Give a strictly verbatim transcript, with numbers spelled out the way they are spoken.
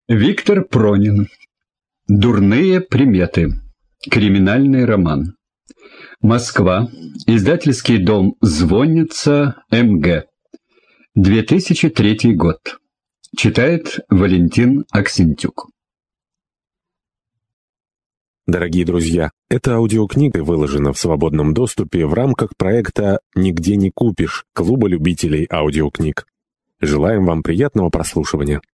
Виктор Пронин. Дурные приметы. Криминальный роман. Москва. Издательский дом «Звонница», эм гэ. две тысячи третий год. Читает Валентин Аксентюк. Дорогие друзья, эта аудиокнига выложена в свободном доступе в рамках проекта «Нигде не купишь» Клуба любителей аудиокниг. Желаем вам приятного прослушивания.